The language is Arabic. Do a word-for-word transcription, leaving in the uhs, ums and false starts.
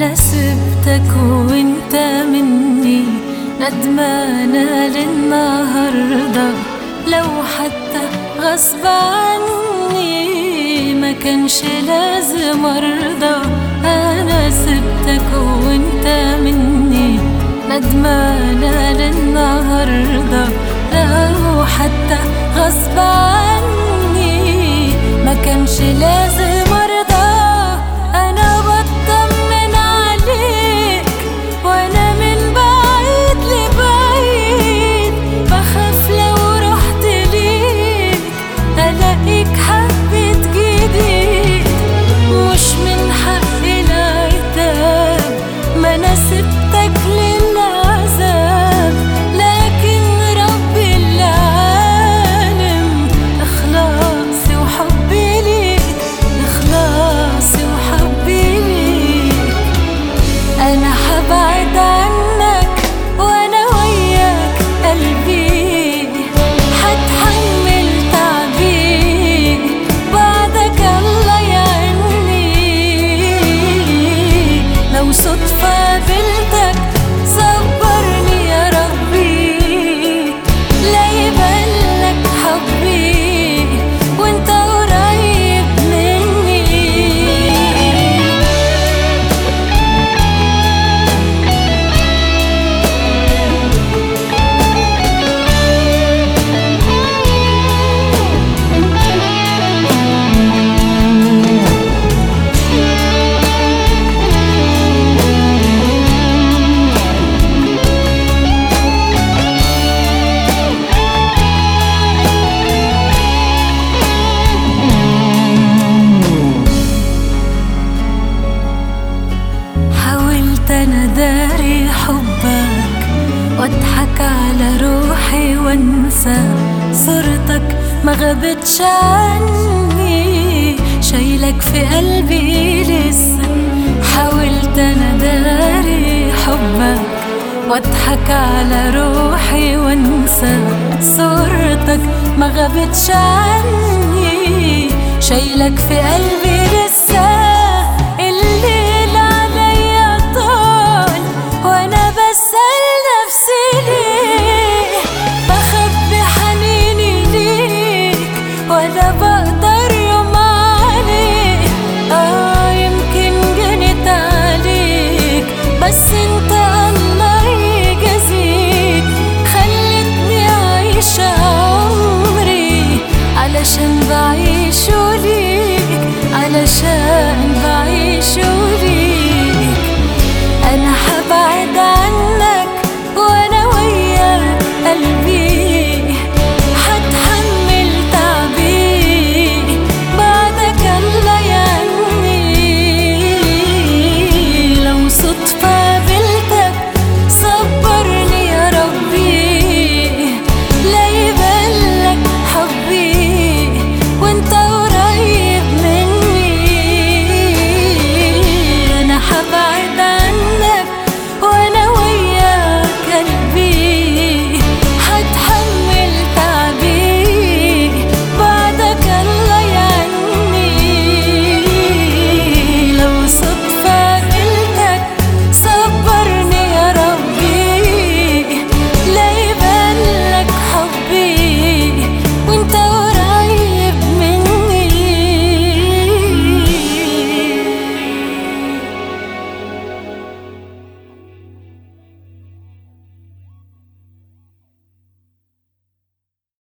أنا سبتك وانت مني ندمانة للنهاردة، لو حتى غصب عني ما كانش لازم أرضى. أنا سبتك وانت مني ندمانة للنهاردة، لو حتى غصب عني ما كانش لازم أرضى. أنا بطمن عليك وأنا من بعيد لبعيد، بخاف لو رحت ليك ألاقيك حبيت جديد. مش من حقي العتاب، ما أنا سبتك للعذاب، لكن ربي العالم إخلاصي وحبي ليك، إخلاصي وحبي ليك. أنا حبعد عنك وأنا وياك قلبي، حتحمل تعبي بعدك الله يعني. لو صدفة قابلتك صبرني يا ربي، لا يبانلك حبي وانت قريب مني. حاولت أنا داري حبك واضحك على روحي وانسى صورتك ما غابتش عني، شايلك في قلبي لسه. حاولت أنا داري حبك واضحك على روحي وانسى صورتك ما غابتش عني، شايلك في قلبي لسه.